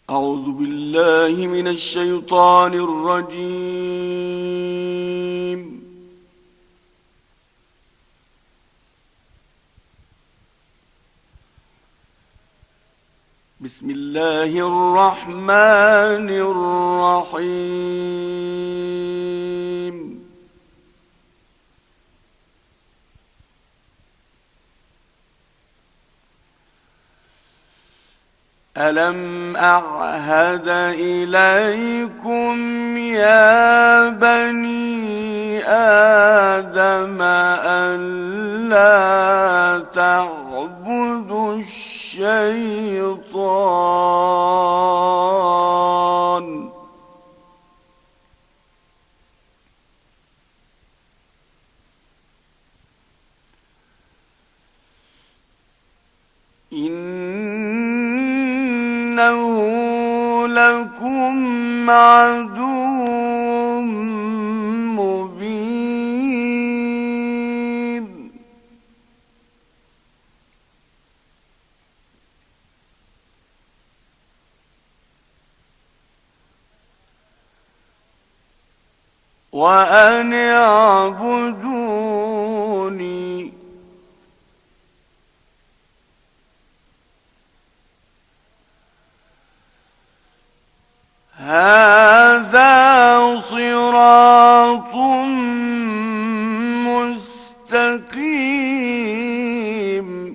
أعوذ بالله من الشيطان الرجيم. بسم الله الرحمن الرحيم. ألم أعهد إليكم يا بني آدم ألا تعبدوا الشيطان إنه لكم عدو مبين. وأن اعبدوني هذا صراط مستقيم.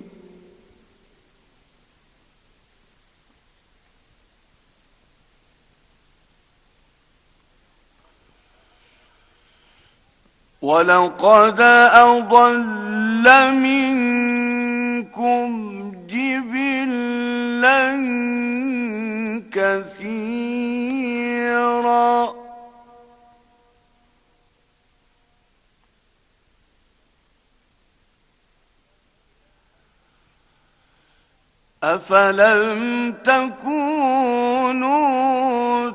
ولقد أضل منكم جبلا كثيرا أفلم تكونوا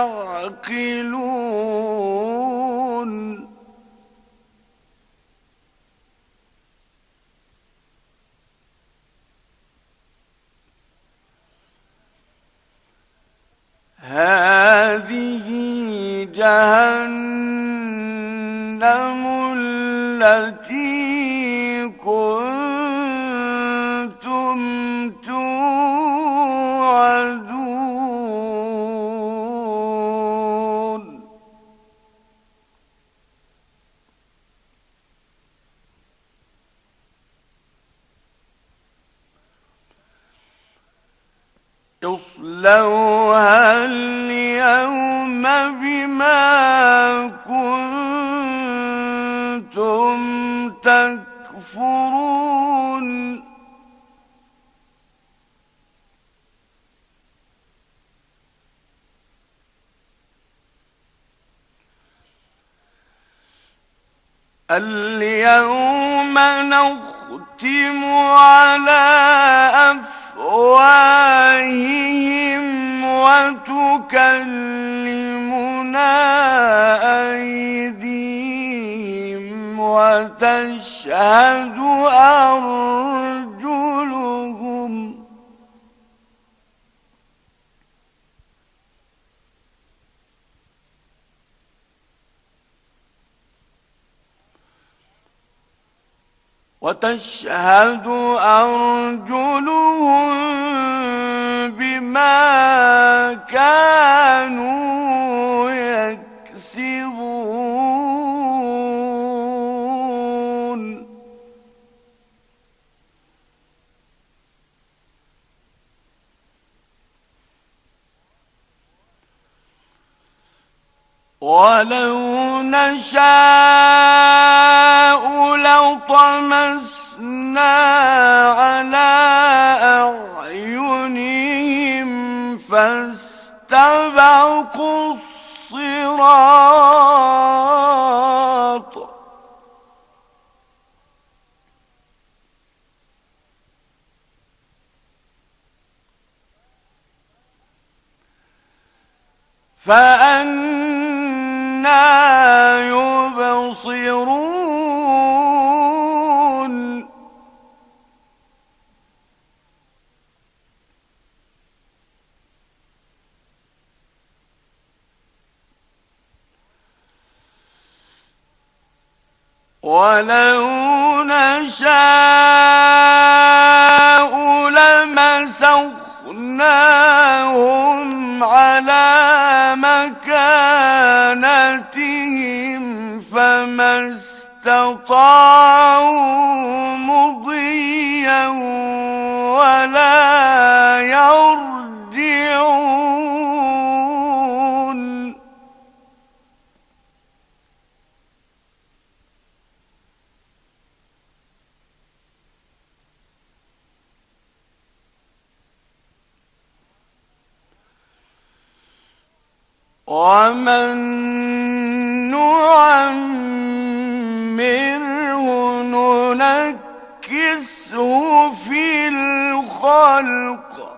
تعقلون هذه جهنم التي كنتم توعدون اصلوها اليوم بما كنتم تكفرون اليوم نختم على أفواههم وتكلمنا أيديهم وتشهد أرجلهم بما كانوا يكسبون ولو نشاء لطمسنا على أعينهم فاستبقوا الصراط فأنى يبصرون ولو نشاء لمسخناهم على مكانتهم فما استطاعوا مضيا ولا يرجعون. ومن نعمره ننكسه في الخلق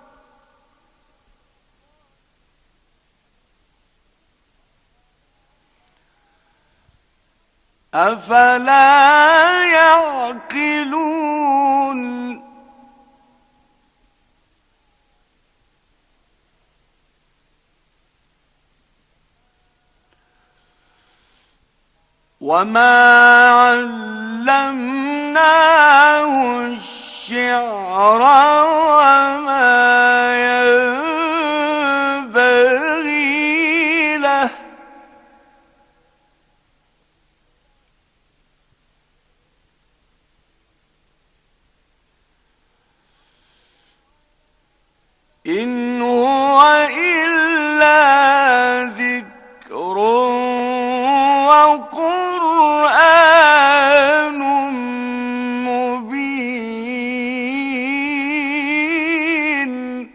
أفلا يعقلون. وما علمناه الشعر وما ينبغي له إن هو إلا ذكر وقرآن مبين.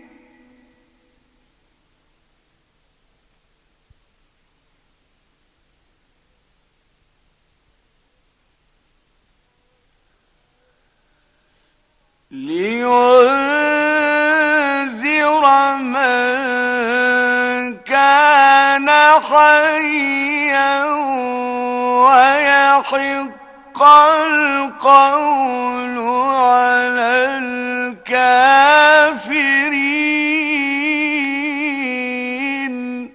لينذر من كان حيا ويحق القول على الكافرين.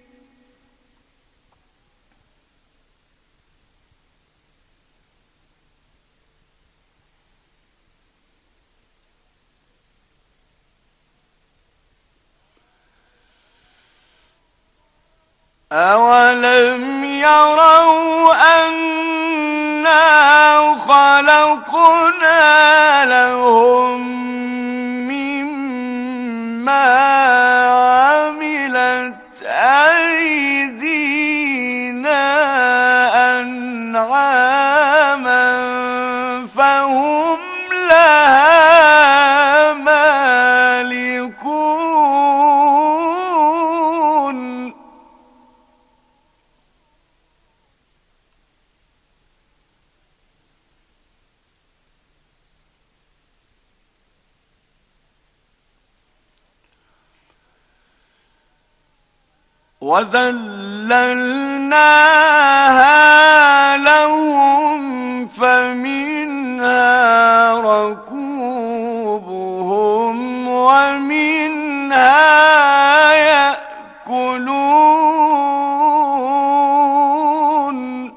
أولم يروا أنا خلقنا لهم مما عملت أيدينا أنعاما فهم لها مالكون. وذللناها لهم فمنها ركوبهم ومنها يأكلون.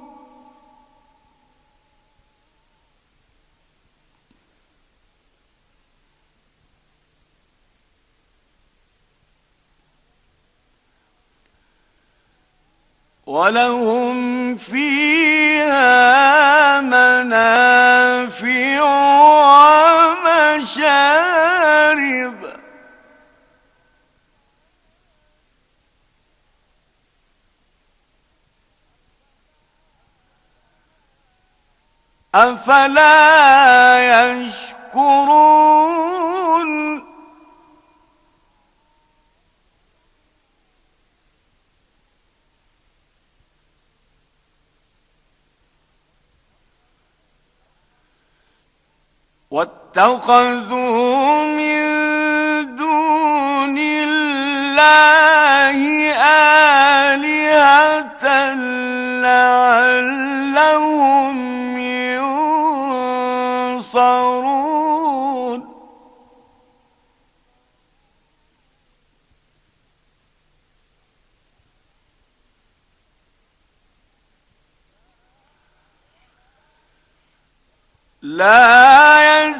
ولهم فيها منافع ومشارب أفلا يشكرون. واتخذوا من دون الله آلهة لعلهم ينصرون. لا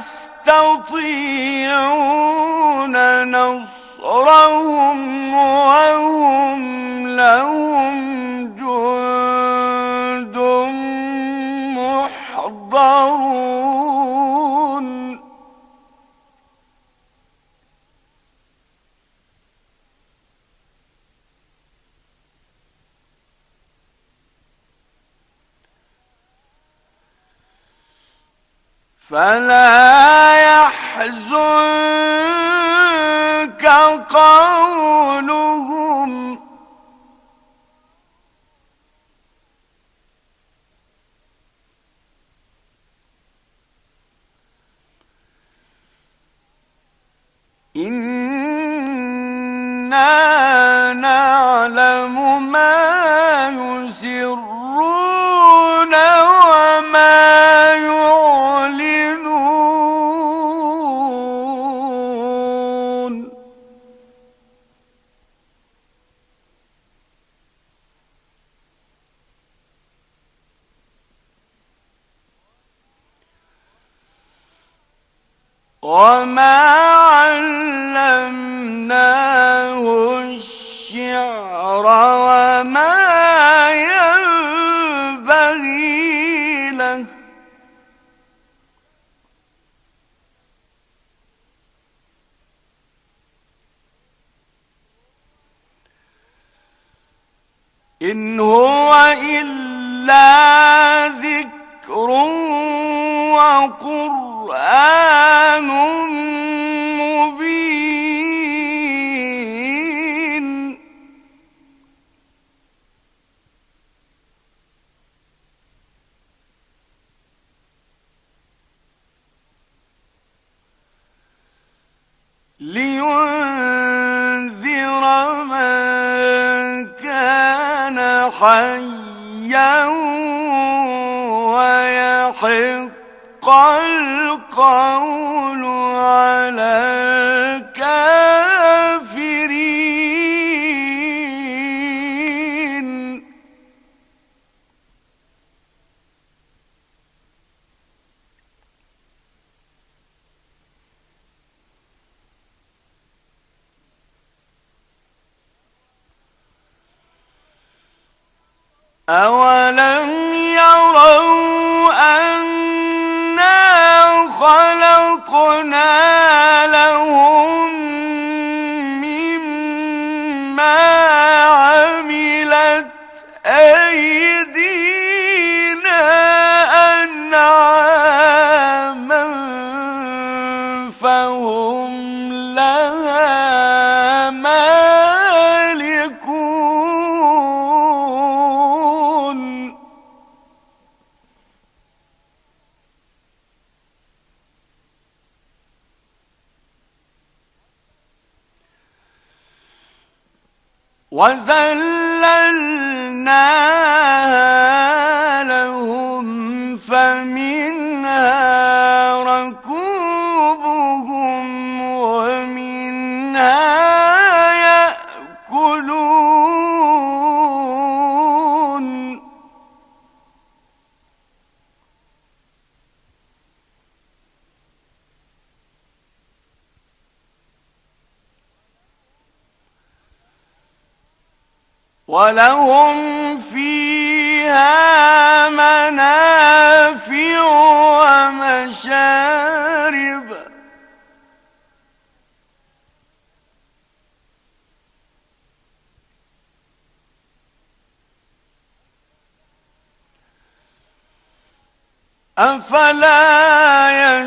يستطيعون نصرهم وهم لهم جند محضرون فلا يحزنك قولهم إنا نعلم ما يسرون وما يعلنون وما علمناه الشعر وما ينبغي له إن هو إلا ذكر وقرآن مبين لينذر من كان حيا ويحق القول على الكافرين أولم يروا أنا خلقنا لهم مما عملت أيدينا أنعاما فهم لها مالكون وذللناها لهم فمنها ركوبهم ومنها يأكلون ولهم فيها منافع ومشارب أفلا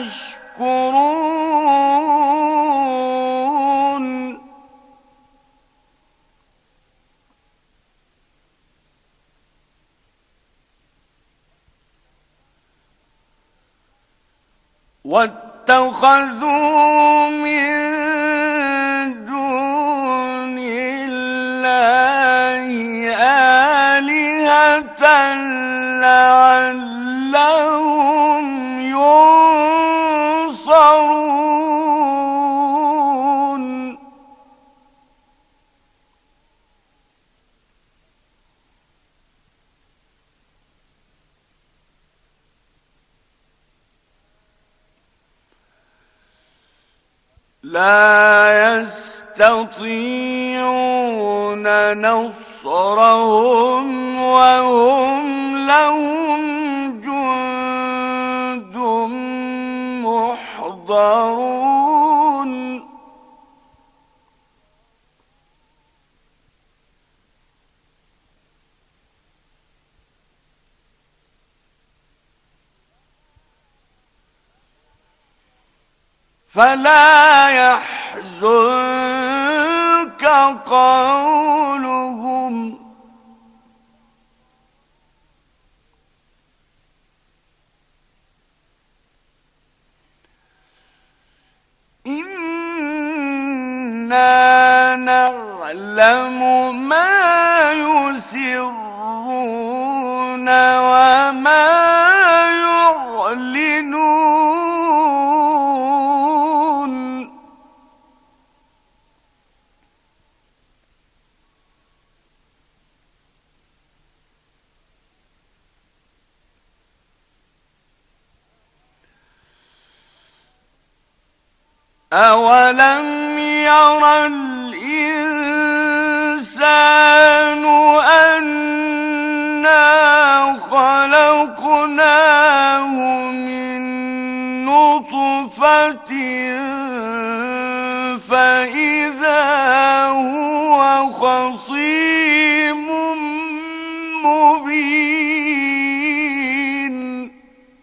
يشكرون واتخذوا من دون الله آلهة لعلهم ينصرون لا يستطيعون نصرهم وهم لهم جند محضرون فلا يحزنك قولهم إنا نعلم ما يسرون وما يعلنون أولم ير الإنسان أنا خلقناه من نطفة فإذا هو خصيم مبين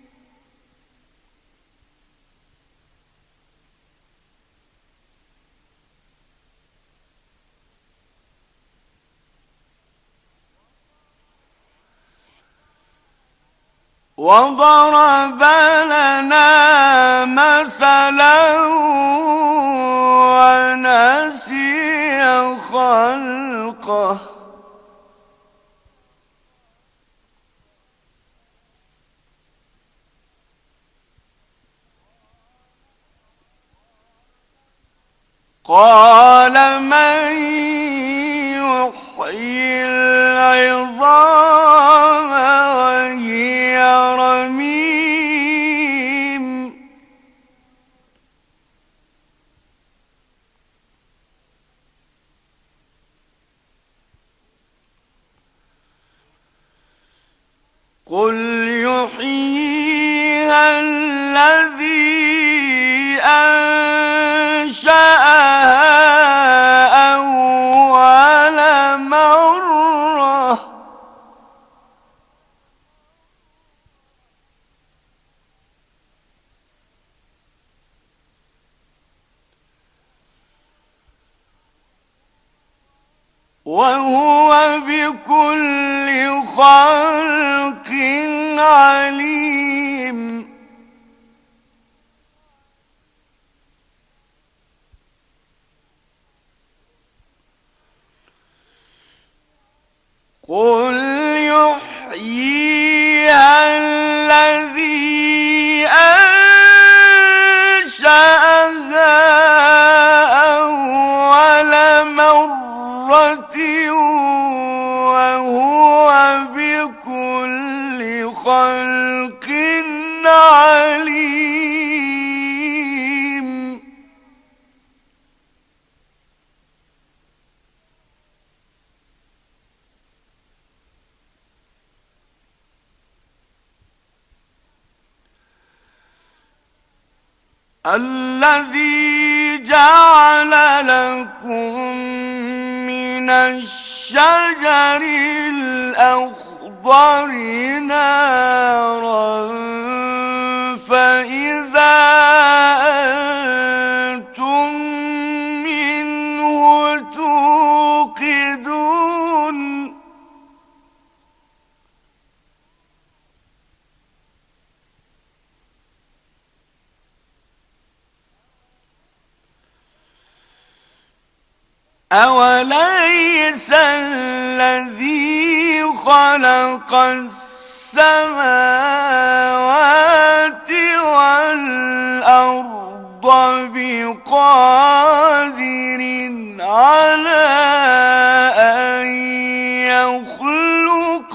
وضرب لنا مثلا ونسي خلقه قال من يحيي العظام وهي رميم قل يحييها الذي أنشأها أول مرة وهو بكل خلق عليم قل يحييها الذي أنشأها أول مرة وهو بكل خلق عليم الذي جعل لكم من الشجر الأخضر نارا فإذا أنتم منه توقدون أوليس الذي خلق السماوات والأرض بقادر على أن يخلق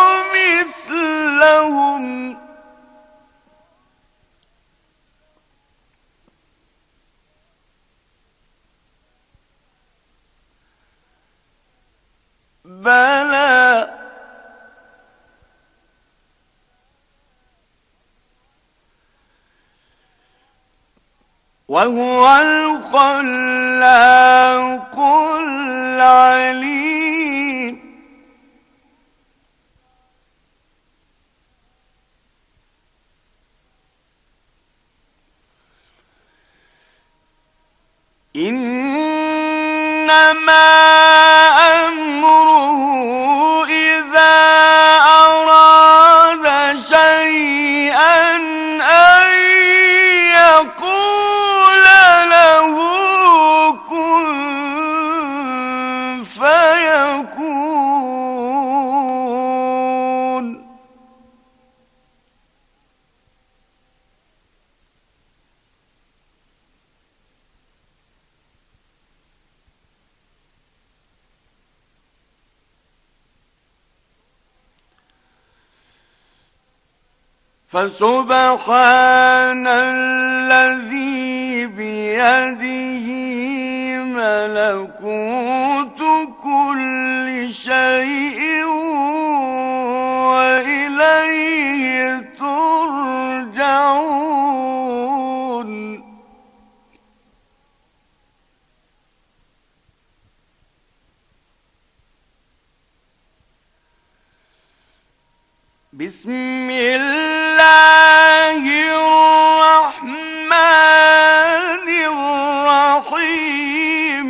مثلهم بلى وهو الخلاق العليم إنما أمره إذا أراد شيئا أن يقول له كن فيكون فسبحان الذي بيده ملكوت كل شيء وإليه ترجعون بسم الله الرحمن الرحيم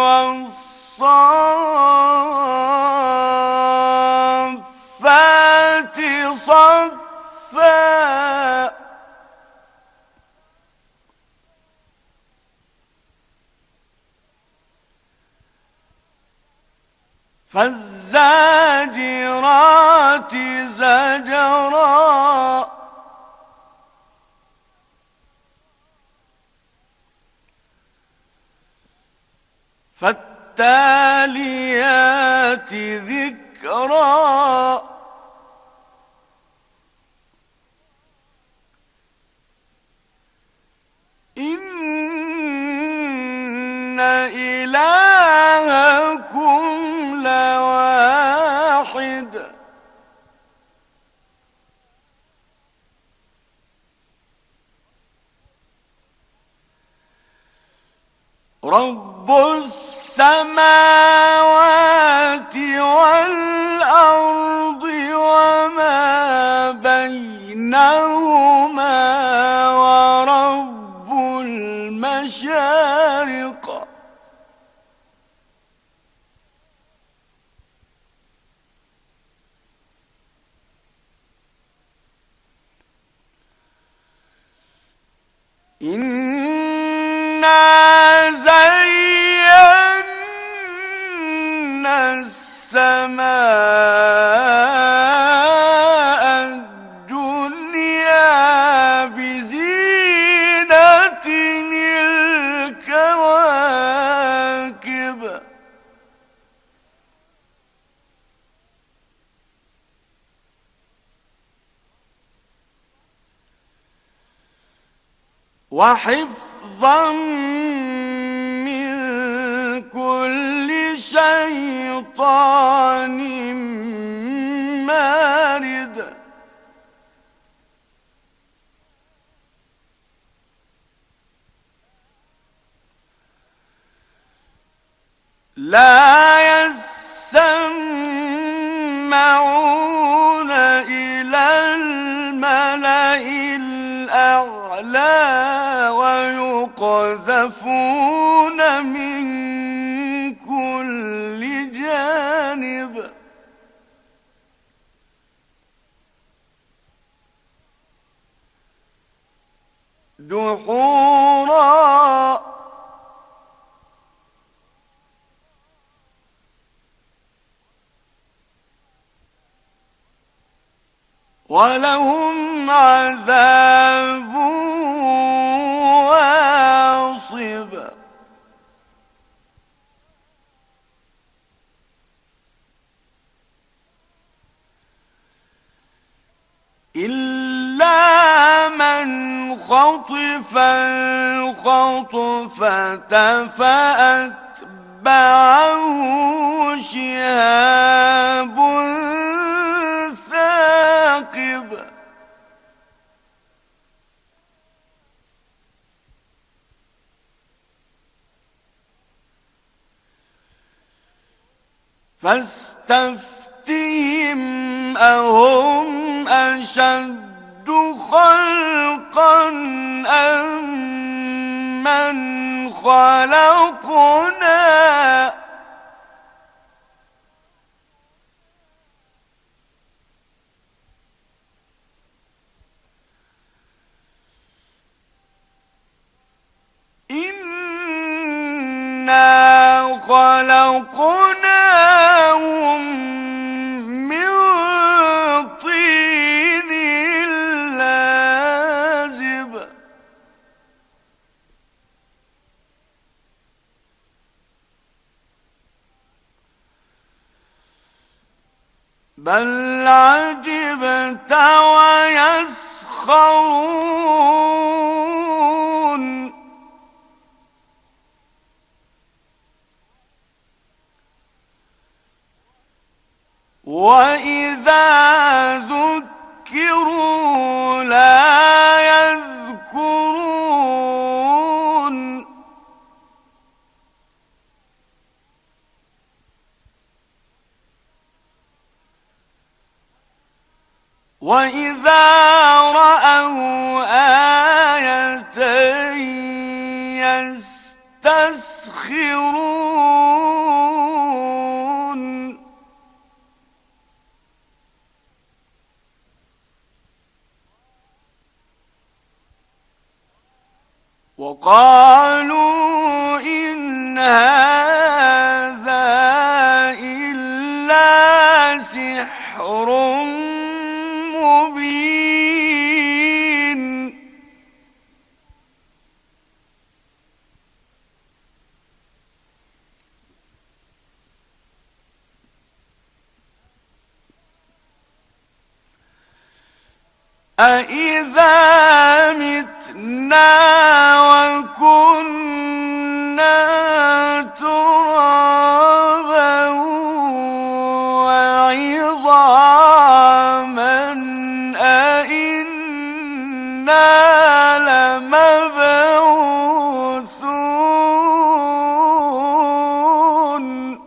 والصافات صفا فالزاجرات زجرا فالتاليات ذكرا إن إلهكم لواحد رب السماوات والأرض وما بينهما ورب المشارق إنا زينا السماء الدنيا بزينة الكواكب وحفظا من كل شيطان مارد لا يسمعون إلى الملأ الأعلى ويقذفون من كل جانب دحورا ولهم عذاب واصب إلا من خطف الخطفة فأتبعه شهاب ثاقب فاستفتهم أهم أشد خلقا أم من خلقنا إنا خلقناهم من طين لازب بل عجبت ويسخرون وإذا ذكروا لا يذكرون وإذا رأوا آية يستسخرون وقالوا إن هذا إلا سحر مبين أإذا متنا وكنا ترابا وعظاما أإنا لمبعوثون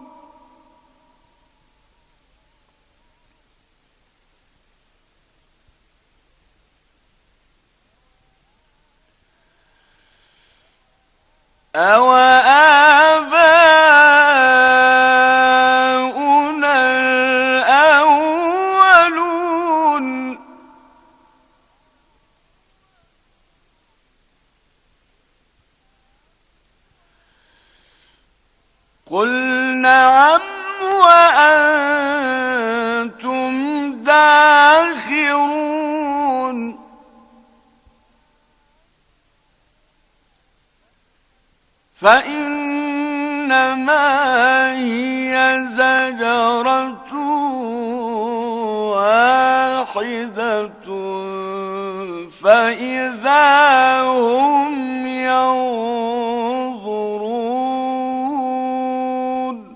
أَوَآبَاؤُنَا الْأَوَّلُونَ قُلْ نَعَمْ وَأَنْتُمْ دَاخِرُونَ فإنما هي زجرة واحدة فإذا هم ينظرون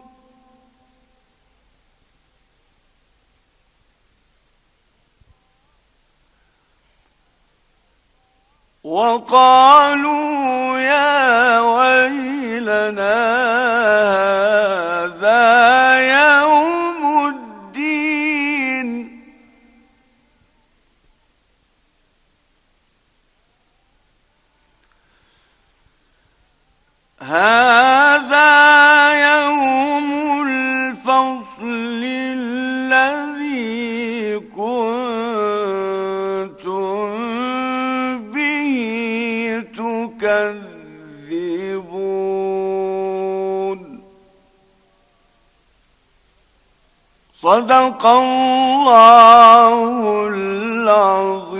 وقالوا يا ويلنا هذا يوم الدين هذا يوم الفصل الذي كنتم تكذبون صدق الله العظيم.